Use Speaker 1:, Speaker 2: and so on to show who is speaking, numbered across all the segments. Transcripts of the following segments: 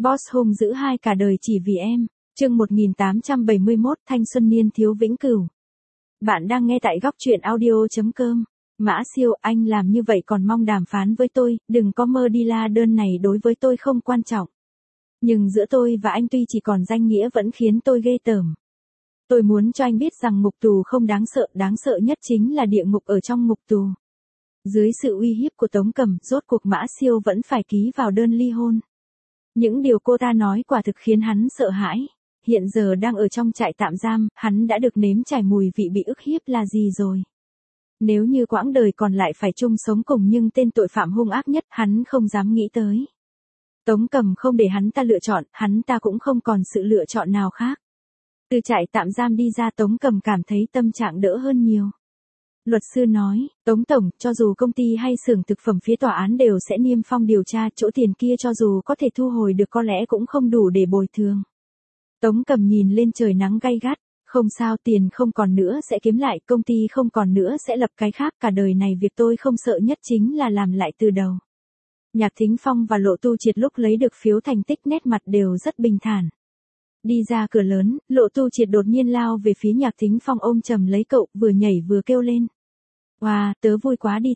Speaker 1: Boss hung dữ hai cả đời chỉ vì em. Chương 1871 Thanh xuân niên thiếu vĩnh cửu. Bạn đang nghe tại góc truyện audio.com. Mã Siêu, anh làm như vậy còn mong đàm phán với tôi, đừng có mơ đi la đơn này đối với tôi không quan trọng. Nhưng giữa tôi và anh tuy chỉ còn danh nghĩa vẫn khiến tôi ghê tởm. Tôi muốn cho anh biết rằng ngục tù không đáng sợ nhất chính là địa ngục ở trong ngục tù. Dưới sự uy hiếp của Tống Cầm, rốt cuộc Mã Siêu vẫn phải ký vào đơn ly hôn. Những điều cô ta nói quả thực khiến hắn sợ hãi. Hiện giờ đang ở trong trại tạm giam, hắn đã được nếm trải mùi vị bị ức hiếp là gì rồi. Nếu như quãng đời còn lại phải chung sống cùng nhưng tên tội phạm hung ác nhất hắn không dám nghĩ tới. Tống Cầm không để hắn ta lựa chọn, hắn ta cũng không còn sự lựa chọn nào khác. Từ trại tạm giam đi ra Tống Cầm cảm thấy tâm trạng đỡ hơn nhiều. Luật sư nói, Tống Tổng, cho dù công ty hay xưởng thực phẩm phía tòa án đều sẽ niêm phong điều tra, chỗ tiền kia cho dù có thể thu hồi được có lẽ cũng không đủ để bồi thường. Tống Cầm nhìn lên trời nắng gay gắt, không sao, tiền không còn nữa sẽ kiếm lại, công ty không còn nữa sẽ lập cái khác, cả đời này việc tôi không sợ nhất chính là làm lại từ đầu. Nhạc Thính Phong và Lộ Tu Triệt lúc lấy được phiếu thành tích nét mặt đều rất bình thản. Đi ra cửa lớn, Lộ Tu Triệt đột nhiên lao về phía Nhạc Thính Phong ôm chầm lấy cậu, vừa nhảy vừa kêu lên. Wow, tớ vui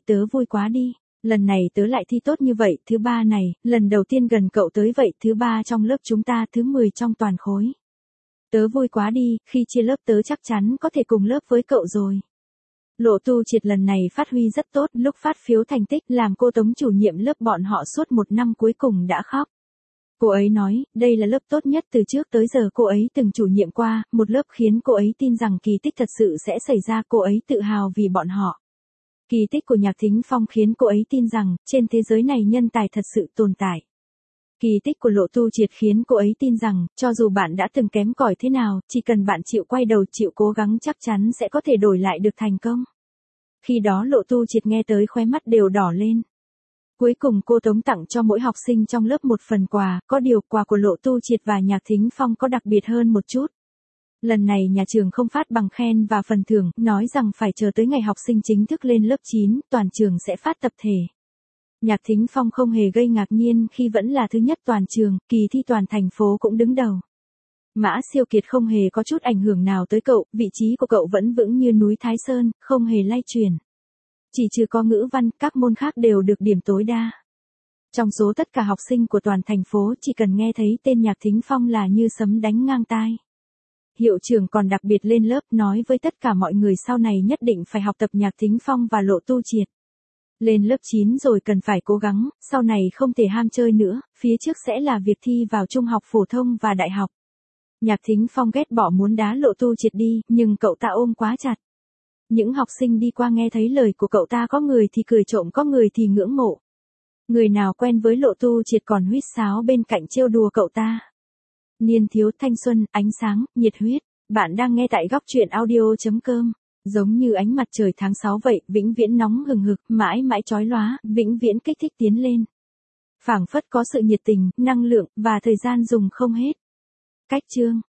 Speaker 1: quá đi, lần này tớ lại thi tốt như vậy, thứ ba này, lần đầu tiên gần cậu tới vậy, thứ ba trong lớp chúng ta, thứ 10 trong toàn khối. Tớ vui quá đi, khi chia lớp tớ chắc chắn có thể cùng lớp với cậu rồi. Lộ Tu Triệt lần này phát huy rất tốt, lúc phát phiếu thành tích làm cô Tống chủ nhiệm lớp bọn họ suốt một năm cuối cùng đã khóc. Cô ấy nói, đây là lớp tốt nhất từ trước tới giờ cô ấy từng chủ nhiệm qua, một lớp khiến cô ấy tin rằng kỳ tích thật sự sẽ xảy ra, cô ấy tự hào vì bọn họ. Kỳ tích của Nhạc Thính Phong khiến cô ấy tin rằng, trên thế giới này nhân tài thật sự tồn tại. Kỳ tích của Lộ Tu Triệt khiến cô ấy tin rằng, cho dù bạn đã từng kém cỏi thế nào, chỉ cần bạn chịu quay đầu chịu cố gắng chắc chắn sẽ có thể đổi lại được thành công. Khi đó Lộ Tu Triệt nghe tới khóe mắt đều đỏ lên. Cuối cùng cô Tống tặng cho mỗi học sinh trong lớp một phần quà, có điều quà của Lộ Tu Triệt và Nhạc Thính Phong có đặc biệt hơn một chút. Lần này nhà trường không phát bằng khen và phần thưởng, nói rằng phải chờ tới ngày học sinh chính thức lên lớp 9, toàn trường sẽ phát tập thể. Nhạc Thính Phong không hề gây ngạc nhiên khi vẫn là thứ nhất toàn trường, kỳ thi toàn thành phố cũng đứng đầu. Mã Siêu Kiệt không hề có chút ảnh hưởng nào tới cậu, vị trí của cậu vẫn vững như núi Thái Sơn, không hề lay chuyển. Chỉ trừ có ngữ văn, các môn khác đều được điểm tối đa. Trong số tất cả học sinh của toàn thành phố chỉ cần nghe thấy tên Nhạc Thính Phong là như sấm đánh ngang tai. Hiệu trưởng còn đặc biệt lên lớp nói với tất cả mọi người sau này nhất định phải học tập Nhạc Thính Phong và Lộ Tu Triệt. Lên lớp 9 rồi cần phải cố gắng, sau này không thể ham chơi nữa, phía trước sẽ là việc thi vào trung học phổ thông và đại học. Nhạc Thính Phong ghét bỏ muốn đá Lộ Tu Triệt đi, nhưng cậu ta ôm quá chặt. Những học sinh đi qua nghe thấy lời của cậu ta có người thì cười trộm có người thì ngưỡng mộ. Người nào quen với Lộ Tu Triệt còn huýt sáo bên cạnh trêu đùa cậu ta. Niên thiếu thanh xuân, ánh sáng, nhiệt huyết. Bạn đang nghe tại góc truyện audio.com. Giống như ánh mặt trời tháng 6 vậy, vĩnh viễn nóng hừng hực, mãi mãi chói lóa, vĩnh viễn kích thích tiến lên. Phảng phất có sự nhiệt tình, năng lượng, và thời gian dùng không hết. Cách chương.